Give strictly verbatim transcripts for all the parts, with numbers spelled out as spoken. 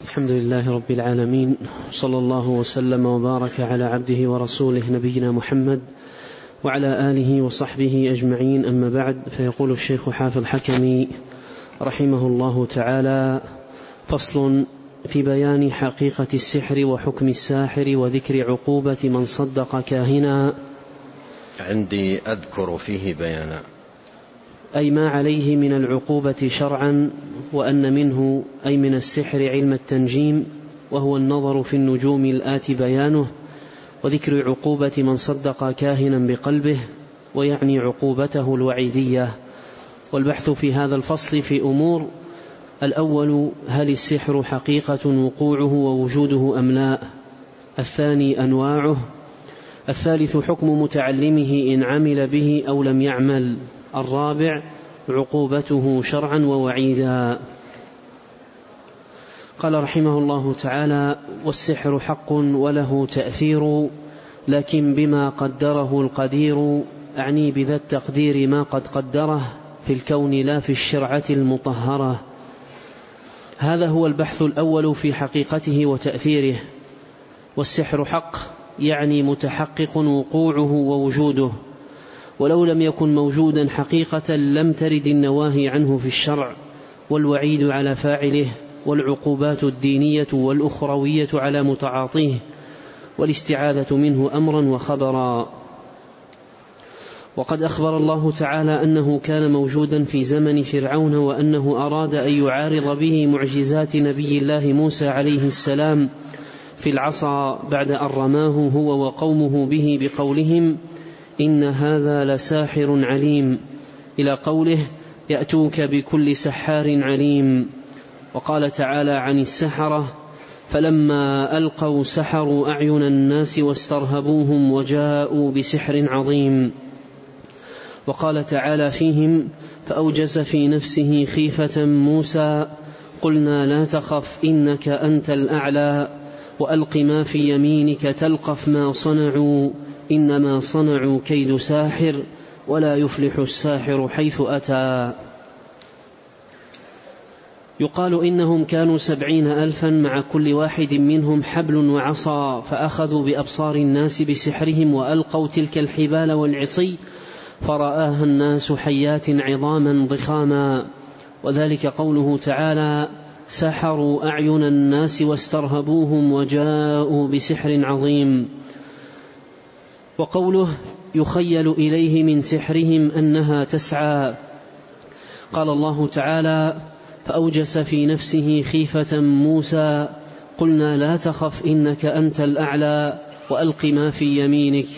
الحمد لله رب العالمين، صلى الله وسلم وبارك على عبده ورسوله نبينا محمد وعلى آله وصحبه أجمعين. أما بعد، فيقول الشيخ حافظ حكمي رحمه الله تعالى: فصل في بيان حقيقة السحر وحكم الساحر وذكر عقوبة من صدق كاهنا. عندي أذكر فيه بيانا، أي ما عليه من العقوبة شرعا، وأن منه أي من السحر علم التنجيم، وهو النظر في النجوم الآتي بيانه، وذكر عقوبة من صدق كاهنا بقلبه، ويعني عقوبته الوعيدية. والبحث في هذا الفصل في أمور: الأول، هل السحر حقيقة وقوعه ووجوده أم لا؟ الثاني، أنواعه. الثالث، حكم متعلمه إن عمل به أو لم يعمل. الرابع، عقوبته شرعا ووعيدا. قال رحمه الله تعالى: والسحر حق وله تأثير، لكن بما قدره القدير، أعني بذا التقدير ما قد قدره في الكون لا في الشرعة المطهرة. هذا هو البحث الأول في حقيقته وتأثيره. والسحر حق يعني متحقق وقوعه ووجوده، ولو لم يكن موجودا حقيقة لم ترد النواهي عنه في الشرع، والوعيد على فاعله، والعقوبات الدينية والأخروية على متعاطيه، والاستعاذة منه أمرا وخبرا. وقد أخبر الله تعالى أنه كان موجودا في زمن فرعون، وأنه أراد أن يعارض به معجزات نبي الله موسى عليه السلام في العصا بعد أن رماه هو وقومه به بقولهم: إن هذا لساحر عليم، إلى قوله: يأتوك بكل سحار عليم. وقال تعالى عن السحرة: فلما ألقوا سحروا أعين الناس واسترهبوهم وجاءوا بسحر عظيم. وقال تعالى فيهم: فأوجس في نفسه خيفة موسى قلنا لا تخف إنك أنت الأعلى وألق ما في يمينك تلقف ما صنعوا إنما صنعوا كيد ساحر ولا يفلح الساحر حيث أتى. يقال إنهم كانوا سبعين ألفا، مع كل واحد منهم حبل وعصا، فأخذوا بأبصار الناس بسحرهم وألقوا تلك الحبال والعصي، فرآها الناس حيات عظاما ضخاما. وذلك قوله تعالى: سحروا أعين الناس واسترهبوهم وجاءوا بسحر عظيم. وقوله: يخيل إليه من سحرهم أنها تسعى. قال الله تعالى: فأوجس في نفسه خيفة موسى قلنا لا تخف إنك أنت الأعلى وألق ما في يمينك،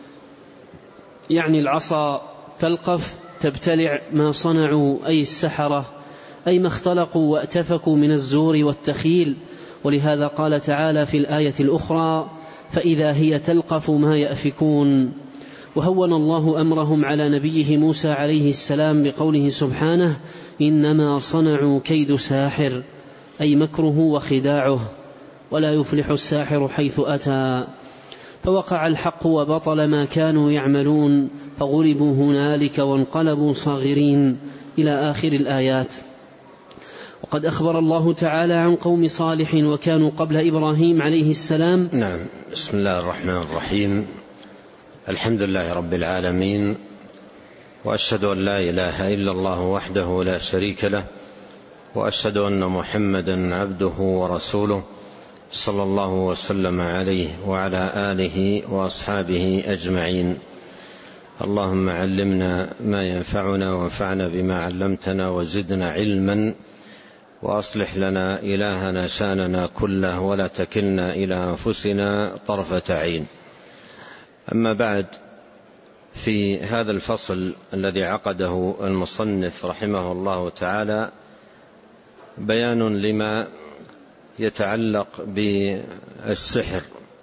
يعني العصا تلقف تبتلع ما صنعوا، أي السحرة، أي ما اختلقوا واتفكوا من الزور والتخيل. ولهذا قال تعالى في الآية الأخرى: فإذا هي تلقف ما يأفكون. وهون الله أمرهم على نبيه موسى عليه السلام بقوله سبحانه: إنما صنعوا كيد ساحر، أي مكره وخداعه، ولا يفلح الساحر حيث أتى. فوقع الحق وبطل ما كانوا يعملون، فغلبوا هنالك وانقلبوا صاغرين، إلى آخر الآيات. وقد أخبر الله تعالى عن قوم صالح وكانوا قبل إبراهيم عليه السلام. نعم. بسم الله الرحمن الرحيم. الحمد لله رب العالمين، وأشهد أن لا إله إلا الله وحده لا شريك له، وأشهد أن محمدا عبده ورسوله، صلى الله وسلم عليه وعلى آله وأصحابه أجمعين. اللهم علمنا ما ينفعنا وانفعنا بما علمتنا وزدنا علما، وأصلح لنا إلهنا شاننا كله ولا تكلنا إلى أنفسنا طرفة عين. أما بعد، في هذا الفصل الذي عقده المصنف رحمه الله تعالى بيان لما يتعلق بالسحر،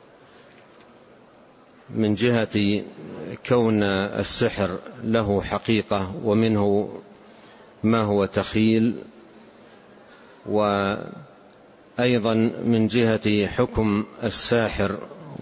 من جهة كون السحر له حقيقة، ومنه ما هو تخيل، وأيضا من جهة حكم الساحر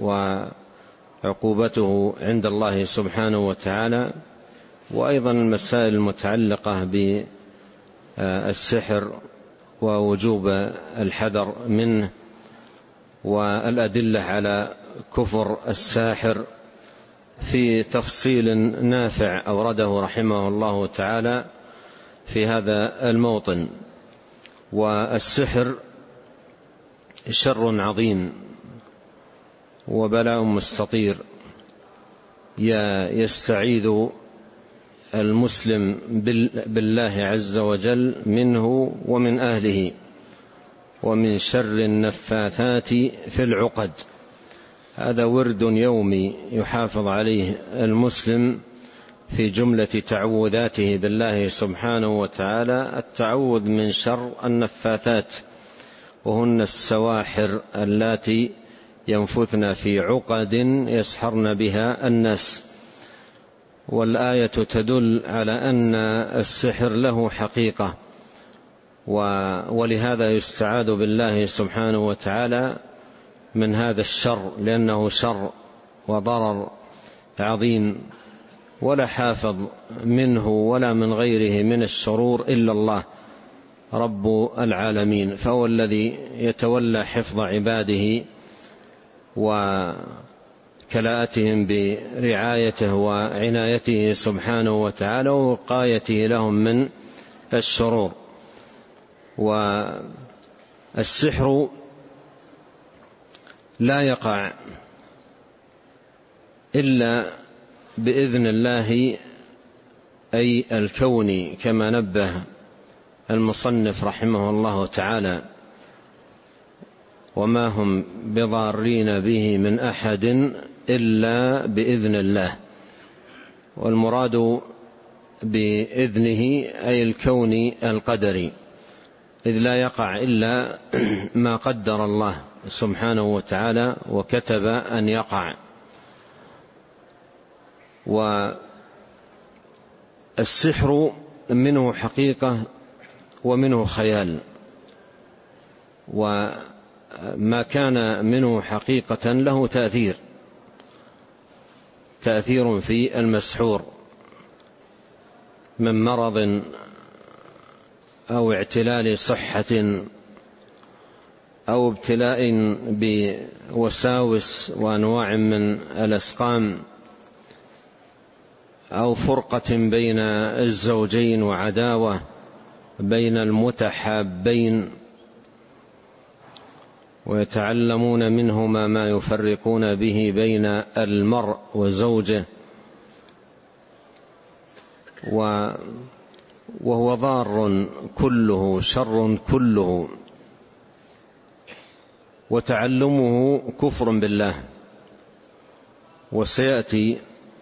وعقوبته عند الله سبحانه وتعالى، وأيضا المسائل المتعلقة بالسحر ووجوب الحذر منه، والأدلة على كفر الساحر في تفصيل نافع أورده رحمه الله تعالى في هذا الموطن. والسحر شر عظيم وبلاء مستطير يستعيذ المسلم بالله عز وجل منه ومن أهله، ومن شر النفاثات في العقد. هذا ورد يومي يحافظ عليه المسلم في جملة تعوذاته بالله سبحانه وتعالى، التعوذ من شر النفاثات، وهن السواحر اللاتي ينفثن في عقد يسحرن بها الناس. والآية تدل على أن السحر له حقيقة، ولهذا يستعاذ بالله سبحانه وتعالى من هذا الشر، لأنه شر وضرر عظيم، ولا حافظ منه ولا من غيره من الشرور إلا الله رب العالمين، فهو الذي يتولى حفظ عباده وكلاءتهم برعايته وعنايته سبحانه وتعالى ووقايته لهم من الشرور. والسحر لا يقع إلا بإذن الله أي الكوني، كما نبه المصنف رحمه الله تعالى: وما هم بضارين به من أحد إلا بإذن الله. والمراد بإذنه أي الكوني القدري، إذ لا يقع إلا ما قدر الله سبحانه وتعالى وكتب أن يقع. والسحر منه حقيقة ومنه خيال، وما كان منه حقيقة له تأثير تأثير في المسحور من مرض أو اعتلال صحة أو ابتلاء بوساوس وأنواع من الأسقام أو فرقة بين الزوجين وعداوة بين المتحابين، ويتعلمون منهما ما يفرقون به بين المرء وزوجه، وهو ضار كله شر كله، وتعلمه كفر بالله. وسيأتي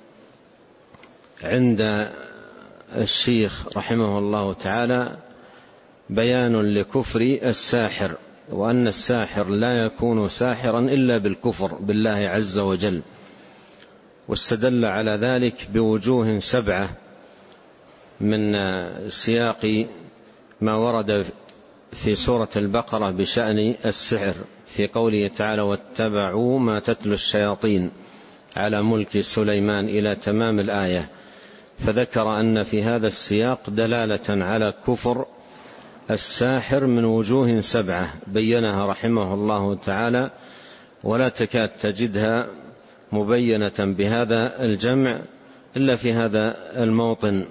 عند الشيخ رحمه الله تعالى بيان لكفر الساحر، وأن الساحر لا يكون ساحرا إلا بالكفر بالله عز وجل. واستدل على ذلك بوجوه سبعة من سياق ما ورد في سورة البقرة بشأن السحر، في قوله تعالى: واتبعوا ما تتلو الشياطين على ملك سليمان إلى تمام الآية. فذكر أن في هذا السياق دلالة على كفر الساحر من وجوه سبعة بينها رحمه الله تعالى، ولا تكاد تجدها مبينة بهذا الجمع إلا في هذا الموطن.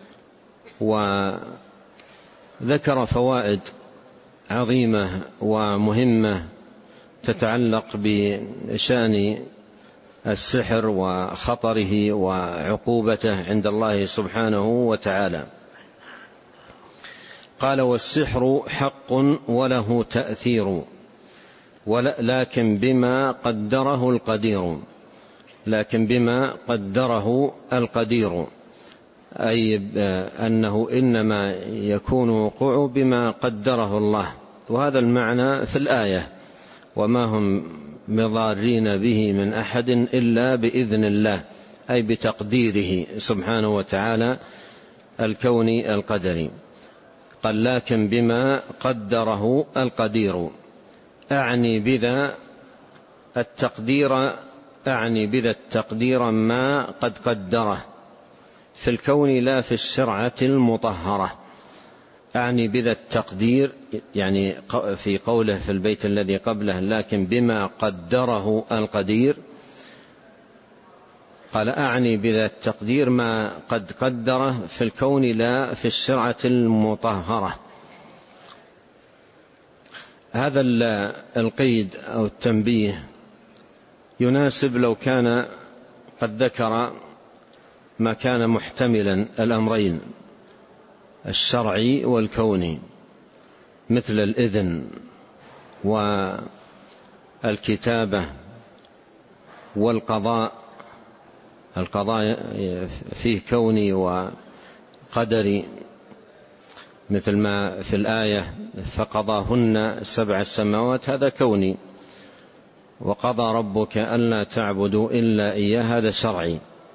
وذكر فوائد عظيمة ومهمة تتعلق بشأن السحر وخطره وعقوبته عند الله سبحانه وتعالى. قال: والسحر حق وله تأثير، لكن بما قدره القدير لكن بما قدره القدير أي أنه إنما يكون وقوع بما قدره الله. وهذا المعنى في الآية: وما هم بضارين به من أحد إلا بإذن الله، أي بتقديره سبحانه وتعالى الكوني القدري. قال: لكن بما قدره القدير، أعني بذا التقدير أعني بذا التقدير ما قد قدره في الكون لا في الشرعة المطهرة. أعني بذا التقدير يعني في قوله في البيت الذي قبله لكن بما قدره القدير، قال أعني بذا التقدير ما قد قدره في الكون لا في الشرعة المطهرة. هذا القيد أو التنبيه يناسب لو كان قد ذكر ما كان محتملا الأمرين الشرعي والكوني مثل الإذن والكتابة والقضاء. القضاء فيه كوني وقدري مثل ما في الآية فقضاهن سبع سماوات، هذا كوني. وقضى ربك ألا تعبدوا إلا إياه، هذا شرعي.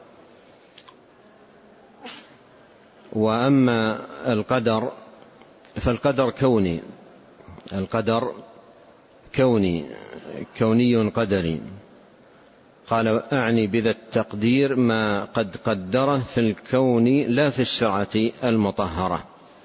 وأما القدر فالقدر كوني، القدر كوني كوني قدري. قال أعني بذا التقدير ما قد قدره في الكون لا في الشرعة المطهرة.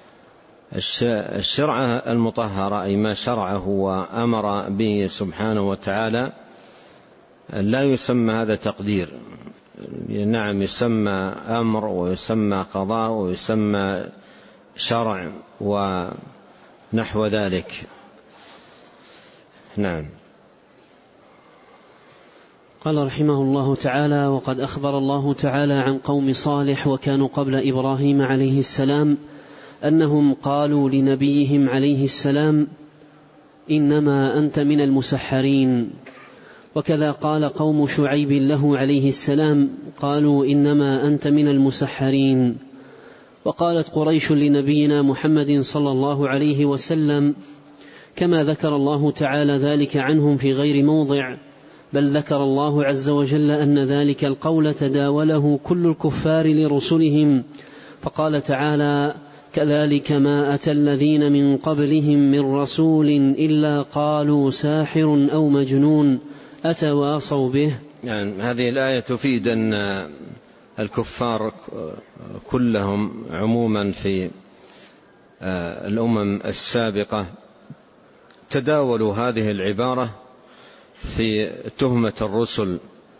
الشرعة المطهرة أي ما شرعه وأمر به سبحانه وتعالى لا يسمى هذا تقدير. نعم يسمى أمر ويسمى قضاء ويسمى شرع ونحو ذلك. نعم. قال رحمه الله تعالى: وقد أخبر الله تعالى عن قوم صالح وكانوا قبل إبراهيم عليه السلام أنهم قالوا لنبيهم عليه السلام: إنما أنت من المسحرين. وكذا قال قوم شعيب له عليه السلام قالوا: إنما أنت من المسحرين. وقالت قريش لنبينا محمد صلى الله عليه وسلم كما ذكر الله تعالى ذلك عنهم في غير موضع، بل ذكر الله عز وجل أن ذلك القول تداوله كل الكفار لرسلهم، فقال تعالى: كذلك ما أتى الذين من قبلهم من رسول إلا قالوا ساحر أو مجنون أتواصوا به. يعني هذه الآية تفيد أن الكفار كلهم عموما في الأمم السابقة تداولوا هذه العبارة في تهمة الرسل،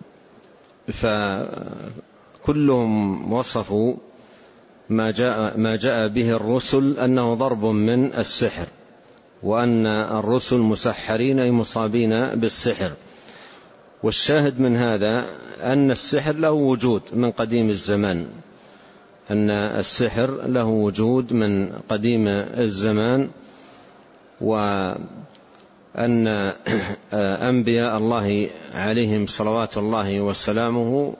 فكلهم وصفوا ما جاء, ما جاء به الرسل أنه ضرب من السحر، وأن الرسل مسحرين أي مصابين بالسحر. والشاهد من هذا أن السحر له وجود من قديم الزمان، أن السحر له وجود من قديم الزمان، وأن أنبياء الله عليهم صلوات الله وسلامه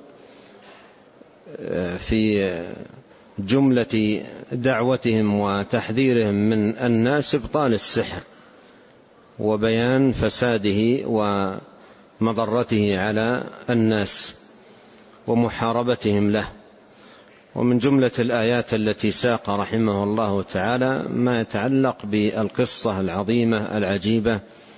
في جملة دعوتهم وتحذيرهم من الناس إبطال السحر وبيان فساده ومضرته على الناس ومحاربتهم له. ومن جملة الآيات التي ساق رحمه الله تعالى ما يتعلق بالقصة العظيمة العجيبة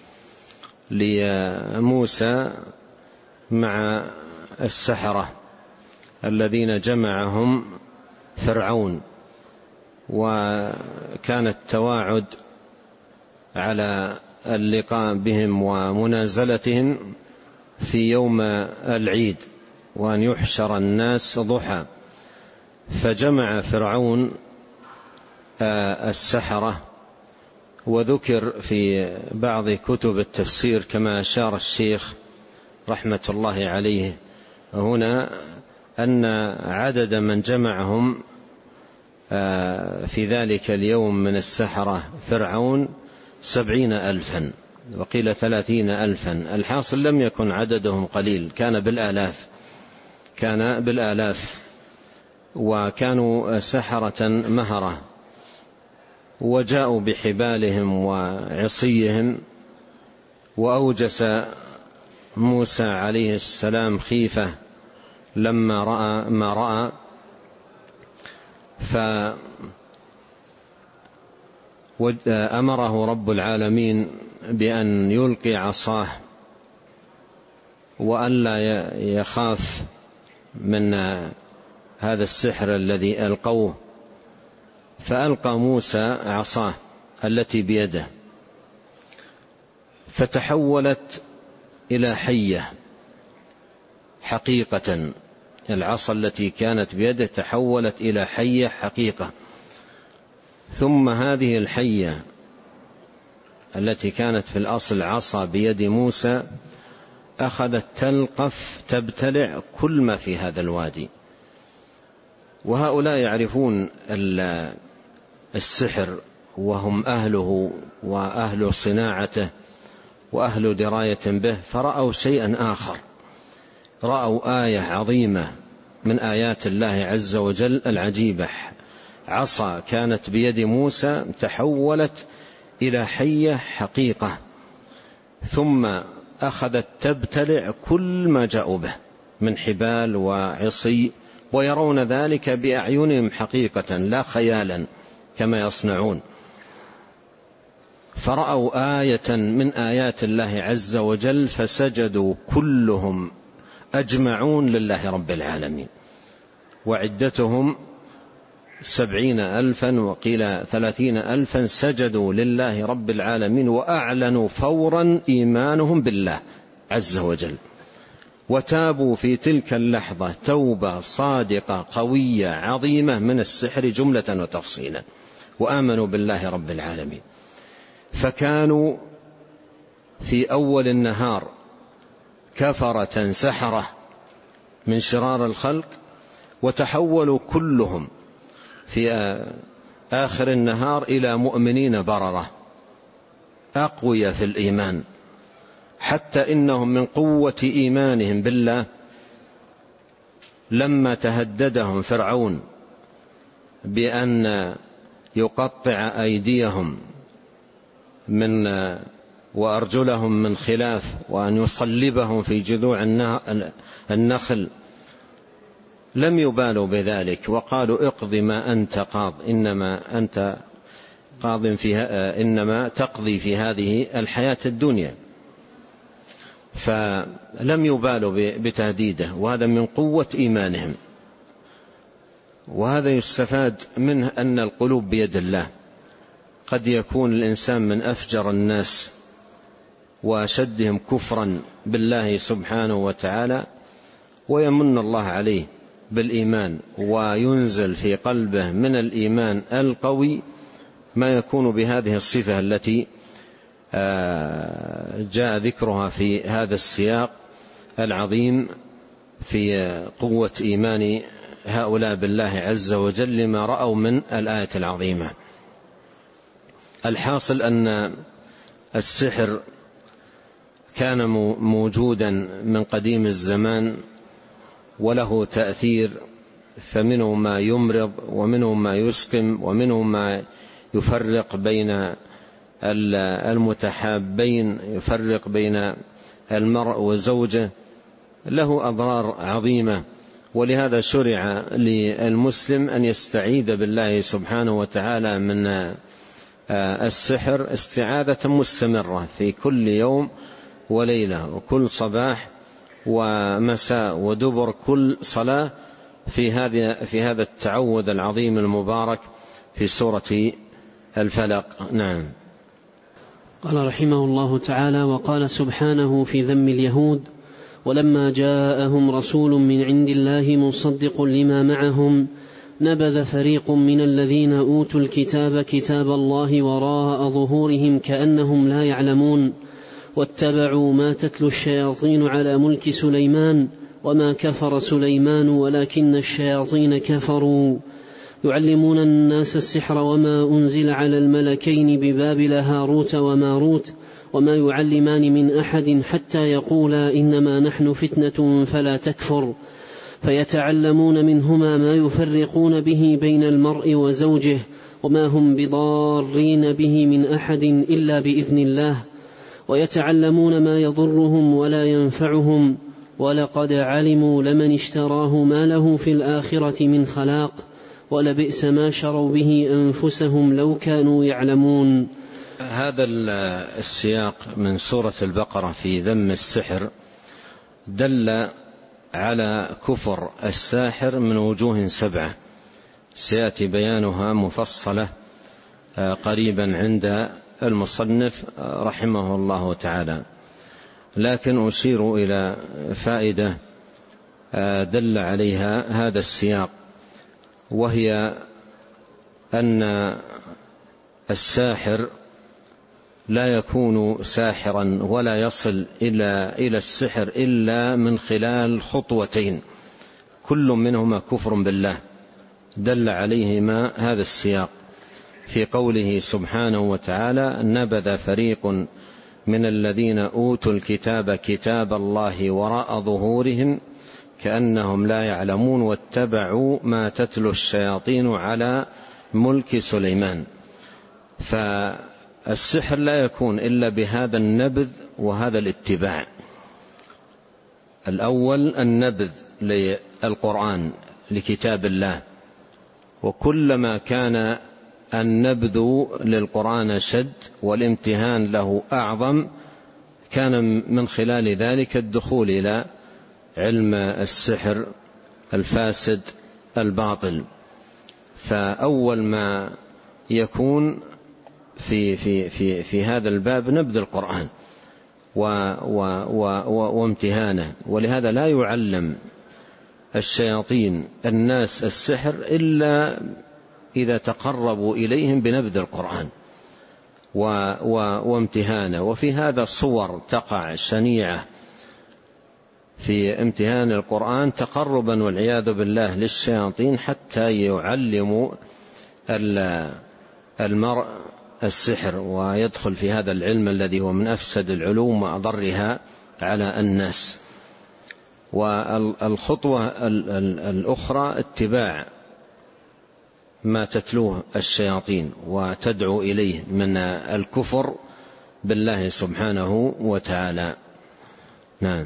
لموسى مع السحرة الذين جمعهم فرعون، وكان التواعد على اللقاء بهم ومنازلتهم في يوم العيد، وأن يحشر الناس ضحى. فجمع فرعون السحرة، وذكر في بعض كتب التفسير كما أشار الشيخ رحمة الله عليه هنا أن عدد من جمعهم في ذلك اليوم من السحرة فرعون سبعين ألفا، وقيل ثلاثين ألفا. الحاصل لم يكن عددهم قليل، كان بالآلاف كان بالآلاف وكانوا سحرة مهرة، وجاءوا بحبالهم وعصيهم. وأوجس موسى عليه السلام خيفة لما رأى ما رأى، فأمره رب العالمين بأن يلقي عصاه وأن لا يخاف من هذا السحر الذي ألقوه. فألقى موسى عصاه التي بيده فتحولت إلى حية حقيقة. العصا التي كانت بيده تحولت إلى حية حقيقة. ثم هذه الحية التي كانت في الأصل عصا بيد موسى أخذت تلقف تبتلع كل ما في هذا الوادي. وهؤلاء يعرفون السحر وهم أهله وأهل صناعته وأهل دراية به، فرأوا شيئا آخر، رأوا آية عظيمة من آيات الله عز وجل العجيبة. عصا كانت بيد موسى تحولت إلى حية حقيقة، ثم أخذت تبتلع كل ما جاءوا به من حبال وعصي، ويرون ذلك بأعينهم حقيقة لا خيالا كما يصنعون. فرأوا آية من آيات الله عز وجل فسجدوا كلهم أجمعون لله رب العالمين، وعدتهم سبعين ألفا وقيل ثلاثين ألفا سجدوا لله رب العالمين، وأعلنوا فورا إيمانهم بالله عز وجل، وتابوا في تلك اللحظة توبة صادقة قوية عظيمة من السحر جملة وتفصيلا، وآمنوا بالله رب العالمين. فكانوا في أول النهار كفرة سحرة من شرار الخلق، وتحولوا كلهم في آخر النهار إلى مؤمنين بررة أقوياء في الإيمان، حتى إنهم من قوة إيمانهم بالله لما تهددهم فرعون بأن يقطع أيديهم من وأرجلهم من خلاف وأن يصلبهم في جذوع النخل، لم يبالوا بذلك وقالوا اقض ما أنت قاض، إنما أنت قاض فيها، إنما تقضي في هذه الحياة الدنيا. فلم يبالوا بتهديده، وهذا من قوة إيمانهم. وهذا يستفاد منه أن القلوب بيد الله. قد يكون الإنسان من أفجر الناس وأشدهم كفرا بالله سبحانه وتعالى، ويمن الله عليه بالإيمان، وينزل في قلبه من الإيمان القوي ما يكون بهذه الصفة التي جاء ذكرها في هذا السياق العظيم في قوة إيمان هؤلاء بالله عز وجل لما رأوا من الآية العظيمة. الحاصل أن السحر كان موجودا من قديم الزمان وله تأثير، فمنه ما يمرض ومنه ما يسقم ومنه ما يفرق بين المتحابين، يفرق بين المرء وزوجه، له أضرار عظيمة. ولهذا شرع للمسلم أن يستعيذ بالله سبحانه وتعالى من السحر استعاذة مستمرة في كل يوم وليلة، وكل صباح ومساء ودبر كل صلاة، في هذا في هذا التعوذ العظيم المبارك في سورة الفلق. نعم. قال رحمه الله تعالى: وقال سبحانه في ذم اليهود: ولما جاءهم رسول من عند الله مصدق لما معهم نبذ فريق من الذين أوتوا الكتاب كتاب الله وراء ظهورهم كأنهم لا يعلمون واتبعوا ما تتلو الشياطين على ملك سليمان وما كفر سليمان ولكن الشياطين كفروا يعلمون الناس السحر وما أنزل على الملكين ببابل هاروت وماروت وما يعلمان من أحد حتى يقولا إنما نحن فتنة فلا تكفر فيتعلمون منهما ما يفرقون به بين المرء وزوجه وما هم بضارين به من أحد إلا بإذن الله ويتعلمون ما يضرهم ولا ينفعهم ولقد علموا لمن اشتراه ما له في الآخرة من خلاق ولبئس ما شروا به أنفسهم لو كانوا يعلمون. هذا السياق من سورة البقرة في ذم السحر دل على كفر الساحر من وجوه سبعة، سيأتي بيانها مفصلة قريبا عند المصنف رحمه الله تعالى، لكن أشير إلى فائدة دل عليها هذا السياق، وهي أن الساحر لا يكون ساحرا ولا يصل إلى إلى السحر إلا من خلال خطوتين، كل منهما كفر بالله، دل عليهما هذا السياق في قوله سبحانه وتعالى: نبذ فريق من الذين أوتوا الكتاب كتاب الله وراء ظهورهم كأنهم لا يعلمون واتبعوا ما تتلو الشياطين على ملك سليمان. فالسحر لا يكون إلا بهذا النبذ وهذا الاتباع. الأول النبذ للقرآن لكتاب الله، وكلما كان النبذ للقرآن شد والامتهان له أعظم كان من خلال ذلك الدخول إلى علم السحر الفاسد الباطل. فأول ما يكون في في في في هذا الباب نبذ القرآن و و و وامتهانه، ولهذا لا يعلم الشياطين الناس السحر إلا إذا تقربوا إليهم بنبذ القرآن و و وامتهانه. وفي هذا صور تقع شنيعة في امتهان القرآن تقربا والعياذ بالله للشياطين حتى يعلموا المرء السحر ويدخل في هذا العلم الذي هو من أفسد العلوم وأضرها على الناس. والخطوة الأخرى اتباع ما تتلوه الشياطين وتدعو إليه من الكفر بالله سبحانه وتعالى. نعم.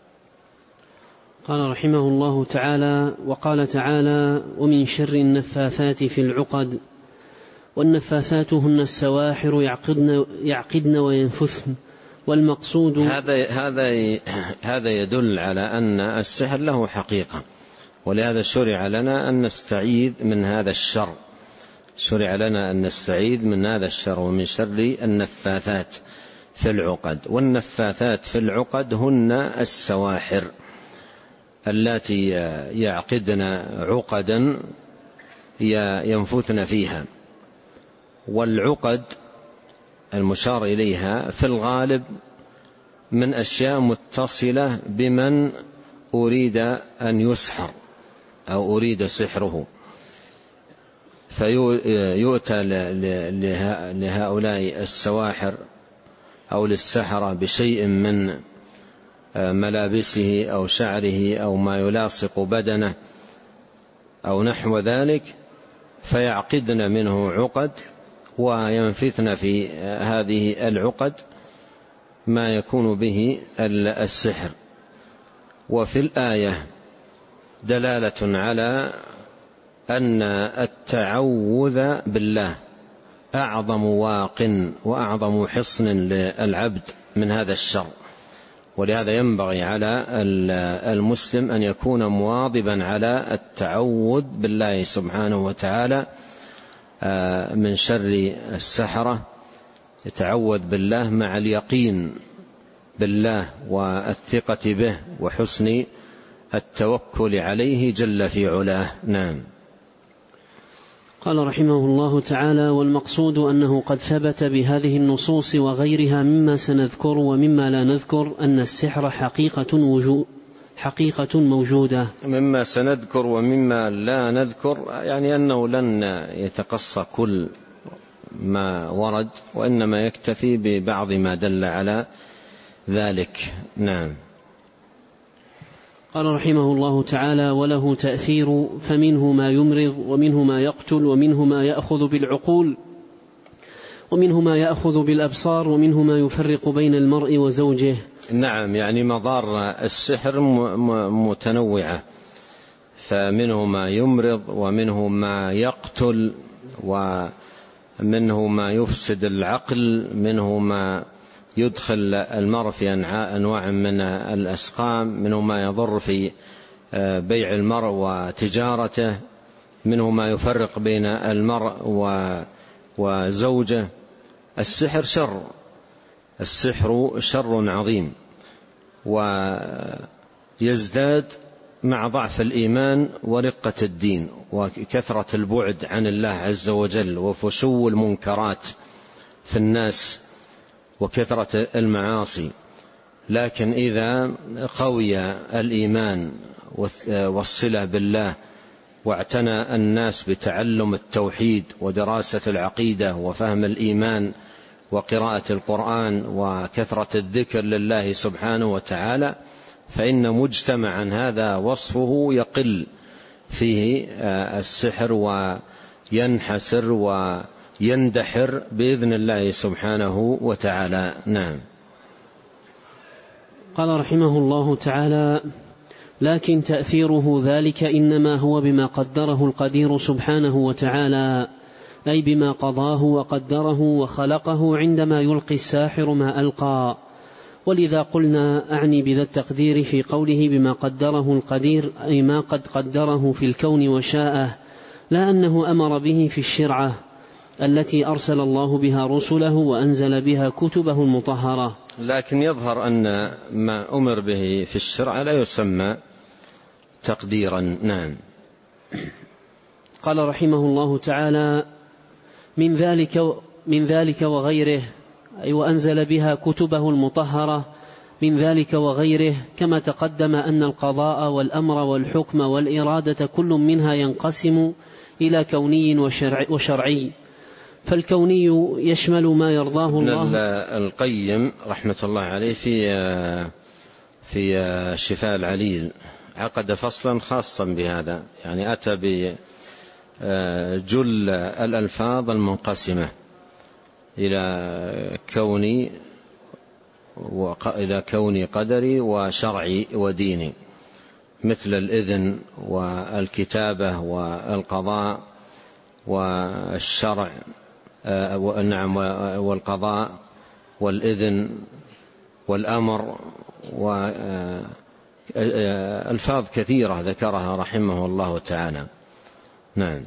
قال رحمه الله تعالى: وقال تعالى: ومن شر النفاثات في العقد، والنفاثات هن السواحر يعقدن, يعقدن وينفثن. والمقصود هذا هذا هذا يدل على أن السحر له حقيقة، ولهذا شرع لنا أن نستعيذ من هذا الشر، شرع لنا أن نستعيذ من هذا الشر ومن شر النفاثات في العقد. والنفاثات في العقد هن السواحر التي يعقدن عقدا ينفثن فيها. والعقد المشار إليها في الغالب من أشياء متصلة بمن أريد أن يسحر أو أريد سحره، فيؤتى لهؤلاء السواحر أو للسحرة بشيء من ملابسه أو شعره أو ما يلاصق بدنه أو نحو ذلك، فيعقدن منه عقد وينفثن في هذه العقد ما يكون به السحر. وفي الآية دلالة على أن التعوذ بالله أعظم واق وأعظم حصن للعبد من هذا الشر، ولهذا ينبغي على المسلم أن يكون مواظبا على التعوذ بالله سبحانه وتعالى من شر السحرة، يتعوذ بالله مع اليقين بالله والثقة به وحسن التوكل عليه جل في علاه. نعم. قال رحمه الله تعالى: والمقصود أنه قد ثبت بهذه النصوص وغيرها مما سنذكر ومما لا نذكر أن السحر حقيقة وجود حقيقة موجودة. مما سنذكر ومما لا نذكر يعني أنه لن يتقصى كل ما ورد، وإنما يكتفي ببعض ما دل على ذلك. نعم. قال رحمه الله تعالى: وله تأثير، فمنه ما يمرض ومنه ما يقتل ومنه ما يأخذ بالعقول ومنه ما يأخذ بالأبصار ومنه ما يفرق بين المرء وزوجه. نعم، يعني مضار السحر متنوعة، فمنه ما يمرض ومنه ما يقتل ومنه ما يفسد العقل، منه ما يدخل المرء في أنواع من الأسقام، منه ما يضر في بيع المرء وتجارته، منه ما يفرق بين المرء وزوجه. السحر شر، السحر شر عظيم، ويزداد مع ضعف الإيمان ورقة الدين وكثرة البعد عن الله عز وجل وفشو المنكرات في الناس وكثرة المعاصي. لكن إذا قوي الإيمان والصلة بالله واعتنى الناس بتعلم التوحيد ودراسة العقيدة وفهم الإيمان وقراءة القرآن وكثرة الذكر لله سبحانه وتعالى، فإن مجتمعا هذا وصفه يقل فيه السحر وينحسر ويندحر بإذن الله سبحانه وتعالى. نعم. قال رحمه الله تعالى: لكن تأثيره ذلك إنما هو بما قدره القدير سبحانه وتعالى، أي بما قضاه وقدره وخلقه عندما يلقي الساحر ما ألقى. ولذا قلنا أعني بذا التقدير في قوله بما قدره القدير، أي ما قد قدره في الكون وشاءه، لا أنه أمر به في الشرعة التي أرسل الله بها رسله وأنزل بها كتبه المطهرة. لكن يظهر أن ما أمر به في الشرع لا يسمى تقديرا. نعم. قال رحمه الله تعالى: من ذلك من ذلك وغيره، أي وأنزل بها كتبه المطهرة، من ذلك وغيره، كما تقدم أن القضاء والأمر والحكم والإرادة كل منها ينقسم إلى كوني وشرعي، فالكوني يشمل ما يرضاه الله. ابن القيم رحمة الله عليه في في شفاء العليل عقد فصلا خاصا بهذا، يعني أتى بجل الألفاظ المنقسمة إلى كوني وإلى كوني قدري وشرعي وديني، مثل الإذن والكتابة والقضاء والشرع نعم والقضاء والإذن والأمر، وألفاظ كثيرة ذكرها رحمه الله تعالى. نعم.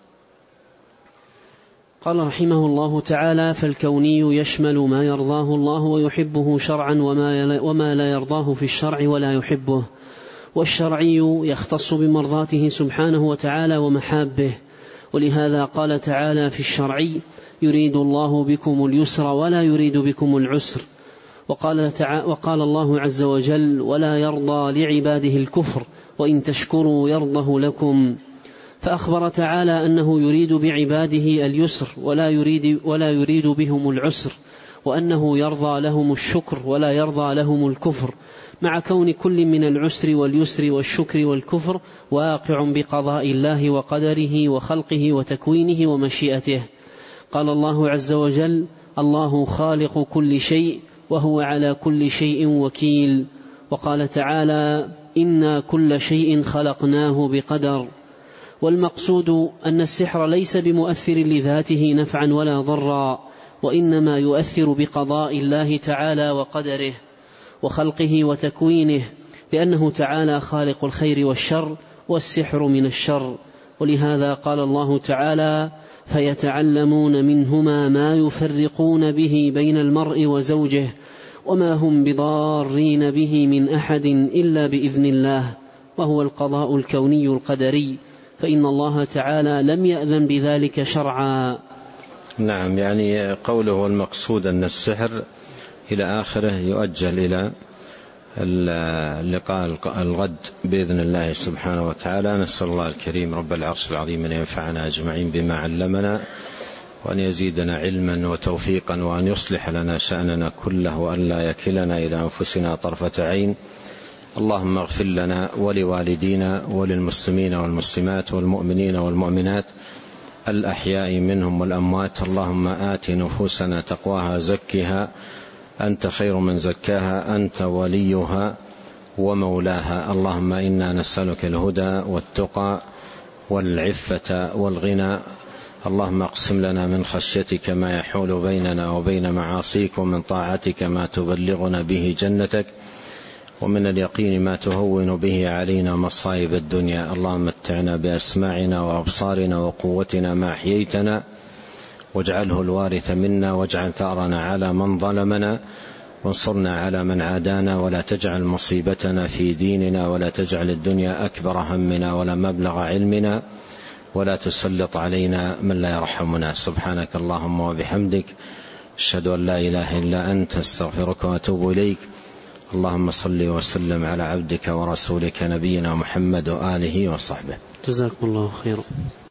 قال رحمه الله تعالى: فالكوني يشمل ما يرضاه الله ويحبه شرعا وما لا يرضاه في الشرع ولا يحبه، والشرعي يختص بمرضاته سبحانه وتعالى ومحابه. ولهذا قال تعالى في الشرعي: يريد الله بكم اليسر ولا يريد بكم العسر. وقال, وقال الله عز وجل: ولا يرضى لعباده الكفر وإن تشكروا يرضه لكم. فأخبر تعالى أنه يريد بعباده اليسر ولا يريد, ولا يريد بهم العسر، وأنه يرضى لهم الشكر ولا يرضى لهم الكفر، مع كون كل من العسر واليسر والشكر والكفر واقع بقضاء الله وقدره وخلقه وتكوينه ومشيئته. قال الله عز وجل: الله خالق كل شيء وهو على كل شيء وكيل. وقال تعالى: إنا كل شيء خلقناه بقدر. والمقصود أن السحر ليس بمؤثر لذاته نفعا ولا ضرا، وإنما يؤثر بقضاء الله تعالى وقدره وخلقه وتكوينه، لأنه تعالى خالق الخير والشر، والسحر من الشر. ولهذا قال الله تعالى: فيتعلمون منهما ما يفرقون به بين المرء وزوجه وما هم بضارين به من أحد إلا بإذن الله، وهو القضاء الكوني القدري، فإن الله تعالى لم يأذن بذلك شرعا. نعم، يعني قوله المقصود أن السحر إلى آخره يؤجل إلى اللقاء الغد بإذن الله سبحانه وتعالى. نسأل الله الكريم رب العرش العظيم أن ينفعنا أجمعين بما علمنا، وأن يزيدنا علما وتوفيقا، وأن يصلح لنا شأننا كله، وأن لا يكلنا إلى أنفسنا طرفة عين. اللهم اغفر لنا ولوالدينا وللمسلمين والمسلمات والمؤمنين والمؤمنات الأحياء منهم والأموات. اللهم آت نفوسنا تقواها زكها أنت خير من زكاها، أنت وليها ومولاها. اللهم إنا نسألك الهدى والتقى والعفة والغنى. اللهم اقسم لنا من خشيتك ما يحول بيننا وبين معاصيك، ومن طاعتك ما تبلغنا به جنتك، ومن اليقين ما تهون به علينا مصائب الدنيا. اللهم متعنا بأسماعنا وأبصارنا وقوتنا ما أحييتنا، واجعله الوارث منا، واجعل ثأرنا على من ظلمنا، وانصرنا على من عادانا، ولا تجعل مصيبتنا في ديننا، ولا تجعل الدنيا أكبر همنا ولا مبلغ علمنا، ولا تسلط علينا من لا يرحمنا. سبحانك اللهم وبحمدك، أشهد أن لا إله إلا أنت، استغفرك وأتوب إليك. اللهم صل وسلم على عبدك ورسولك نبينا محمد وآله وصحبه. جزاكم الله خيرا.